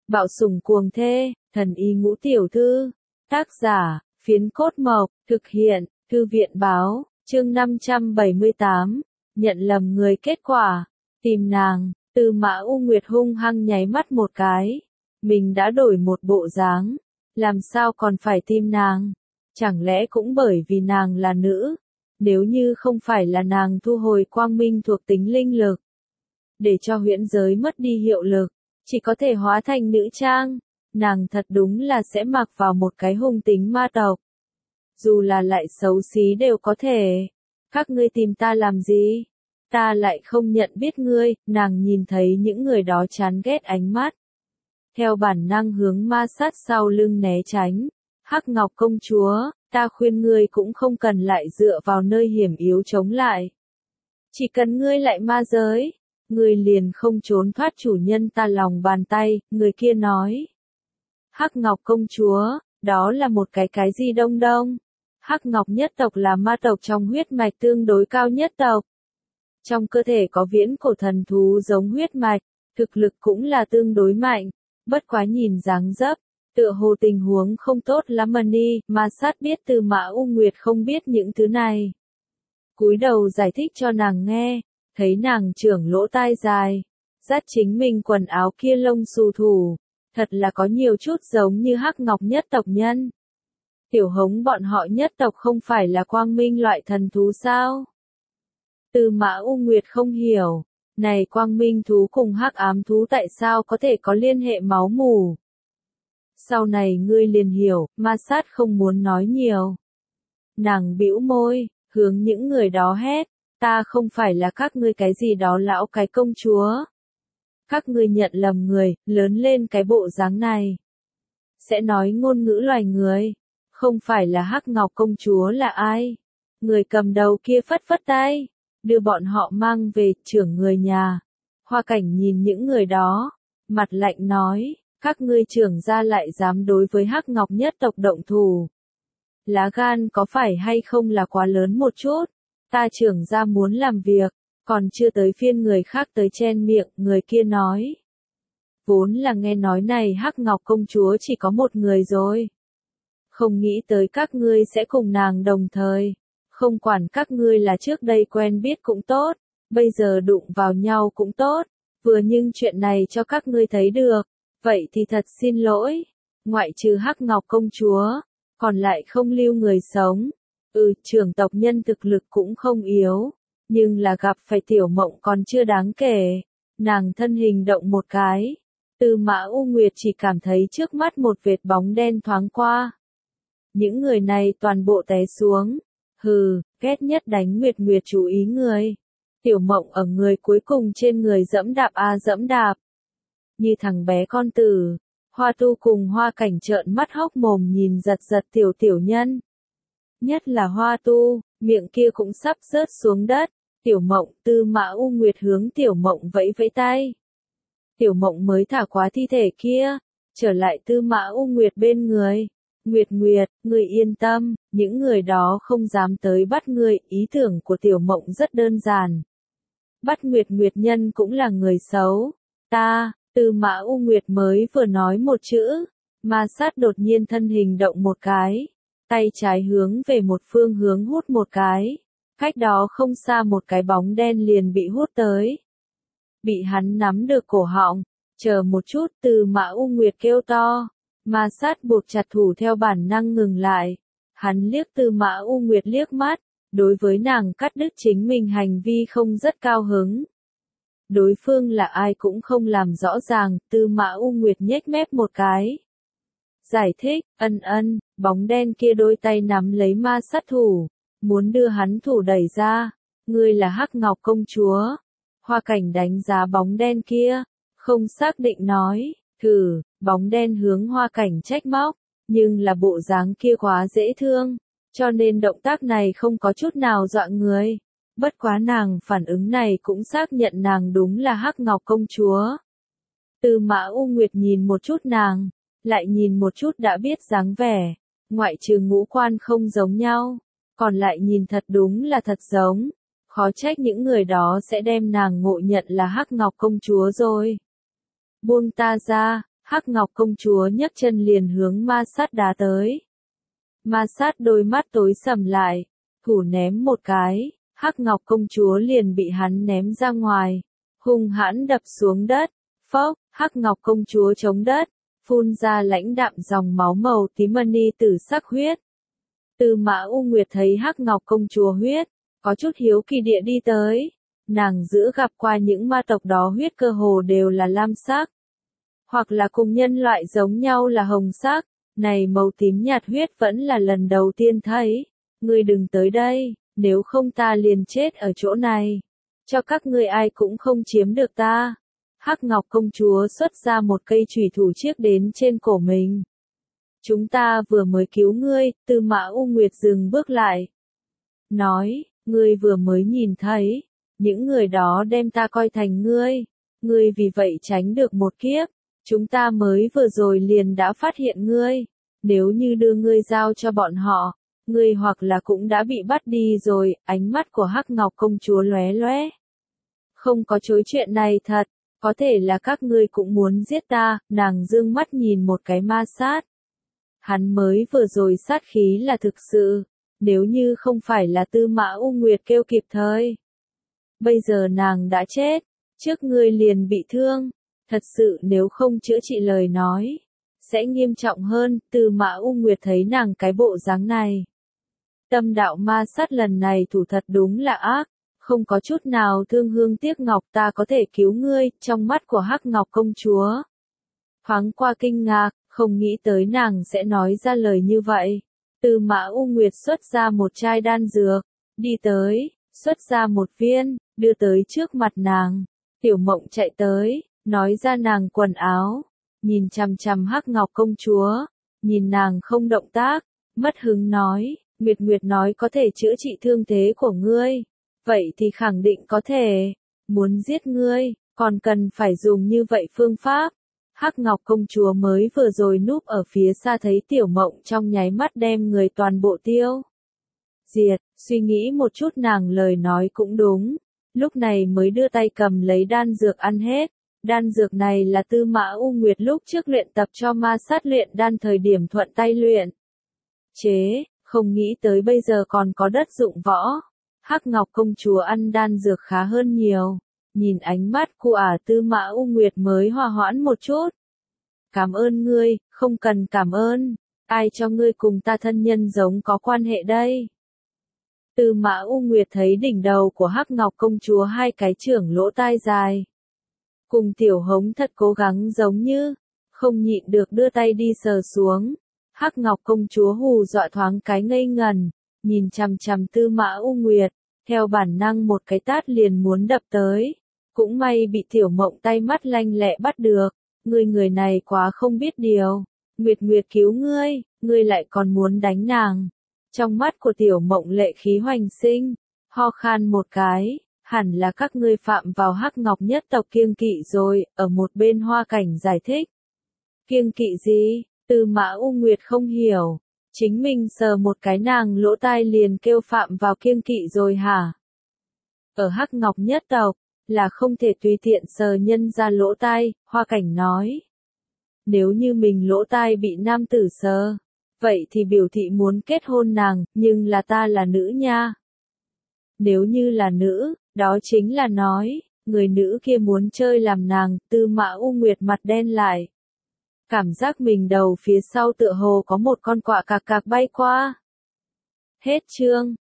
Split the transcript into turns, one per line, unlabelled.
Bạo sủng cuồng thê, thần y ngũ tiểu thư. Tác giả, Phiến Cốt Mộc, thực hiện, Thư viện báo, chương 578, nhận lầm người kết quả, tìm nàng, Tư Mã U Nguyệt hung hăng nháy mắt một cái. Mình đã đổi một bộ dáng, làm sao còn phải tìm nàng? Chẳng lẽ cũng bởi vì nàng là nữ? Nếu như không phải là nàng thu hồi quang minh thuộc tính linh lực, để cho huyễn giới mất đi hiệu lực, chỉ có thể hóa thành nữ trang, nàng thật đúng là sẽ mặc vào một cái hung tính ma tộc. Dù là lại xấu xí đều có thể. Các ngươi tìm ta làm gì? Ta lại không nhận biết ngươi. Nàng nhìn thấy những người đó chán ghét ánh mắt, theo bản năng hướng ma sát sau lưng né tránh. Hắc Ngọc công chúa, ta khuyên ngươi cũng không cần lại dựa vào nơi hiểm yếu chống lại. Chỉ cần ngươi lại ma giới, ngươi liền không trốn thoát chủ nhân ta lòng bàn tay, người kia nói. Hắc Ngọc công chúa, đó là một cái gì đông đông? Hắc Ngọc nhất tộc là ma tộc trong huyết mạch tương đối cao nhất tộc. Trong cơ thể có viễn cổ thần thú giống huyết mạch, thực lực cũng là tương đối mạnh, bất quá nhìn dáng dấp, tựa hồ tình huống không tốt lắm ma sát biết Tư Mã U Nguyệt không biết những thứ này. Cúi đầu giải thích cho nàng nghe, thấy nàng trưởng lỗ tai dài, dắt chính mình quần áo kia lông xù thủ, thật là có nhiều chút giống như Hắc Ngọc nhất tộc nhân. Tiểu Hống bọn họ nhất tộc không phải là quang minh loại thần thú sao? Tư Mã U Nguyệt không hiểu, này quang minh thú cùng hắc ám thú tại sao có thể có liên hệ máu mủ? Sau này ngươi liền hiểu, ma sát không muốn nói nhiều. Nàng bĩu môi, hướng những người đó hét, ta không phải là các ngươi cái gì đó lão cái công chúa. Các ngươi nhận lầm người, lớn lên cái bộ dáng này. Sẽ nói ngôn ngữ loài người. Không phải là Hắc Ngọc công chúa là ai? Người cầm đầu kia phất phất tay, đưa bọn họ mang về trưởng người nhà. Hoa Cảnh nhìn những người đó, mặt lạnh nói, các ngươi trưởng gia lại dám đối với Hắc Ngọc nhất tộc động thủ. Lá gan có phải hay không là quá lớn một chút? Ta trưởng gia muốn làm việc, còn chưa tới phiên người khác tới chen miệng, người kia nói. Vốn là nghe nói này Hắc Ngọc công chúa chỉ có một người rồi. Không nghĩ tới các ngươi sẽ cùng nàng đồng thời. Không quản các ngươi là trước đây quen biết cũng tốt, bây giờ đụng vào nhau cũng tốt, vừa nhưng chuyện này cho các ngươi thấy được, vậy thì thật xin lỗi. Ngoại trừ Hắc Ngọc công chúa, còn lại không lưu người sống. Trưởng tộc nhân thực lực cũng không yếu, nhưng là gặp phải Tiểu Mộng còn chưa đáng kể. Nàng thân hình động một cái, Tư Mã U Nguyệt chỉ cảm thấy trước mắt một vệt bóng đen thoáng qua. Những người này toàn bộ té xuống. Hừ, ghét nhất đánh Nguyệt Nguyệt chú ý người. Tiểu Mộng ở người cuối cùng trên người dẫm đạp dẫm đạp. Như thằng bé con tử, Hoa Tu cùng Hoa Cảnh trợn mắt hốc mồm nhìn giật giật tiểu nhân. Nhất là Hoa Tu, miệng kia cũng sắp rớt xuống đất. Tiểu Mộng, Tư Mã U Nguyệt hướng Tiểu Mộng vẫy vẫy tay. Tiểu Mộng mới thả quá thi thể kia, trở lại Tư Mã U Nguyệt bên người. Nguyệt Nguyệt, ngươi yên tâm, những người đó không dám tới bắt ngươi, ý tưởng của Tiểu Mộng rất đơn giản. Bắt Nguyệt Nguyệt nhân cũng là người xấu. Tư Mã U Nguyệt mới vừa nói một chữ, ma sát đột nhiên thân hình động một cái, tay trái hướng về một phương hướng hút một cái, cách đó không xa một cái bóng đen liền bị hút tới. Bị hắn nắm được cổ họng, chờ một chút, Tư Mã U Nguyệt kêu to. Ma sát buộc chặt thủ theo bản năng ngừng lại. Hắn liếc Tư Mã U Nguyệt liếc mắt, đối với nàng cắt đứt chính mình hành vi không rất cao hứng. Đối phương là ai cũng không làm rõ ràng, Tư Mã U Nguyệt nhếch mép một cái. Giải thích, bóng đen kia đôi tay nắm lấy ma sát thủ, muốn đưa hắn thủ đẩy ra. Ngươi là Hắc Ngọc công chúa. Hoa Cảnh đánh giá bóng đen kia, không xác định nói. Bóng đen hướng Hoa Cảnh trách móc, nhưng là bộ dáng kia quá dễ thương, cho nên động tác này không có chút nào dọa người. Bất quá nàng phản ứng này cũng xác nhận nàng đúng là Hắc Ngọc công chúa. Tư Mã U Nguyệt nhìn một chút nàng, lại nhìn một chút đã biết dáng vẻ, ngoại trừ ngũ quan không giống nhau, còn lại nhìn thật đúng là thật giống. Khó trách những người đó sẽ đem nàng ngộ nhận là Hắc Ngọc công chúa rồi. Buông ta ra. Hắc Ngọc công chúa nhấc chân liền hướng ma sát đá tới. Ma sát đôi mắt tối sầm lại, thủ ném một cái, Hắc Ngọc công chúa liền bị hắn ném ra ngoài, hung hãn đập xuống đất. Phốc, Hắc Ngọc công chúa chống đất, phun ra lãnh đạm dòng máu màu tím mani tử sắc huyết. Tư Mã U Nguyệt thấy Hắc Ngọc công chúa huyết, có chút hiếu kỳ địa đi tới. Nàng giữa gặp qua những ma tộc đó huyết cơ hồ đều là lam sắc, hoặc là cùng nhân loại giống nhau là hồng sắc, này màu tím nhạt huyết vẫn là lần đầu tiên thấy. Ngươi đừng tới đây, nếu không ta liền chết ở chỗ này. Cho các ngươi ai cũng không chiếm được ta. Hắc Ngọc công chúa xuất ra một cây chùy thủ chiếc đến trên cổ mình. Chúng ta vừa mới cứu ngươi, Tư Mã U Nguyệt dừng bước lại. Nói, ngươi vừa mới nhìn thấy, những người đó đem ta coi thành ngươi vì vậy tránh được một kiếp. Chúng ta mới vừa rồi liền đã phát hiện ngươi, nếu như đưa ngươi giao cho bọn họ, ngươi hoặc là cũng đã bị bắt đi rồi. Ánh mắt của Hắc Ngọc công chúa lóe lóe. Không có chối chuyện này thật, có thể là các ngươi cũng muốn giết ta. Nàng dương mắt nhìn một cái ma sát. Hắn mới vừa rồi sát khí là thực sự, nếu như không phải là Tư Mã U Nguyệt kêu kịp thời, bây giờ nàng đã chết, trước ngươi liền bị thương. Thật sự nếu không chữa trị lời nói, sẽ nghiêm trọng hơn. Tư Mã U Nguyệt thấy nàng cái bộ dáng này. Tâm đạo ma sát lần này thủ thật đúng là ác, không có chút nào thương hương tiếc ngọc. Ta có thể cứu ngươi. Trong mắt của Hắc Ngọc công chúa thoáng qua kinh ngạc, không nghĩ tới nàng sẽ nói ra lời như vậy. Tư Mã U Nguyệt xuất ra một chai đan dược, đi tới, xuất ra một viên, đưa tới trước mặt nàng. Tiểu Mộng chạy tới, nói ra nàng quần áo, nhìn chằm chằm Hắc Ngọc công chúa, nhìn nàng không động tác, mất hứng nói, Nguyệt Nguyệt nói có thể chữa trị thương thế của ngươi, vậy thì khẳng định có thể, muốn giết ngươi, còn cần phải dùng như vậy phương pháp. Hắc Ngọc công chúa mới vừa rồi núp ở phía xa thấy Tiểu Mộng trong nháy mắt đem người toàn bộ tiêu diệt, suy nghĩ một chút nàng lời nói cũng đúng, lúc này mới đưa tay cầm lấy đan dược ăn hết. Đan dược này là Tư Mã U Nguyệt lúc trước luyện tập cho ma sát luyện đan thời điểm thuận tay luyện chế, không nghĩ tới bây giờ còn có đất dụng võ. Hắc Ngọc công chúa ăn đan dược khá hơn nhiều, nhìn ánh mắt của Tư Mã U Nguyệt mới hòa hoãn một chút. Cảm ơn ngươi, không cần cảm ơn, ai cho ngươi cùng ta thân nhân giống có quan hệ đây. Tư Mã U Nguyệt thấy đỉnh đầu của Hắc Ngọc công chúa hai cái trưởng lỗ tai dài, cùng Tiểu Hống thật cố gắng giống như, không nhịn được đưa tay đi sờ xuống. Hắc Ngọc công chúa hù dọa thoáng cái ngây ngần, nhìn chằm chằm Tư Mã U Nguyệt, theo bản năng một cái tát liền muốn đập tới. Cũng may bị Tiểu Mộng tay mắt lanh lẹ bắt được, người này quá không biết điều. Nguyệt Nguyệt cứu ngươi, ngươi lại còn muốn đánh nàng. Trong mắt của Tiểu Mộng lệ khí hoành sinh, ho khan một cái. Hẳn là các ngươi phạm vào Hắc Ngọc nhất tộc kiêng kỵ rồi. Ở một bên Hoa Cảnh giải thích. Kiêng kỵ gì? Tư Mã U Nguyệt không hiểu. Chính mình sờ một cái nàng lỗ tai liền kêu phạm vào kiêng kỵ rồi hả? Ở Hắc Ngọc nhất tộc, là không thể tùy tiện sờ nhân ra lỗ tai. Hoa Cảnh nói. Nếu như mình lỗ tai bị nam tử sờ, vậy thì biểu thị muốn kết hôn nàng, nhưng là ta là nữ nha. Nếu như là nữ, đó chính là nói, người nữ kia muốn chơi làm nàng. Tư Mã U Nguyệt mặt đen lại. Cảm giác mình đầu phía sau tựa hồ có một con quạ cạc cạc bay qua. Hết chương.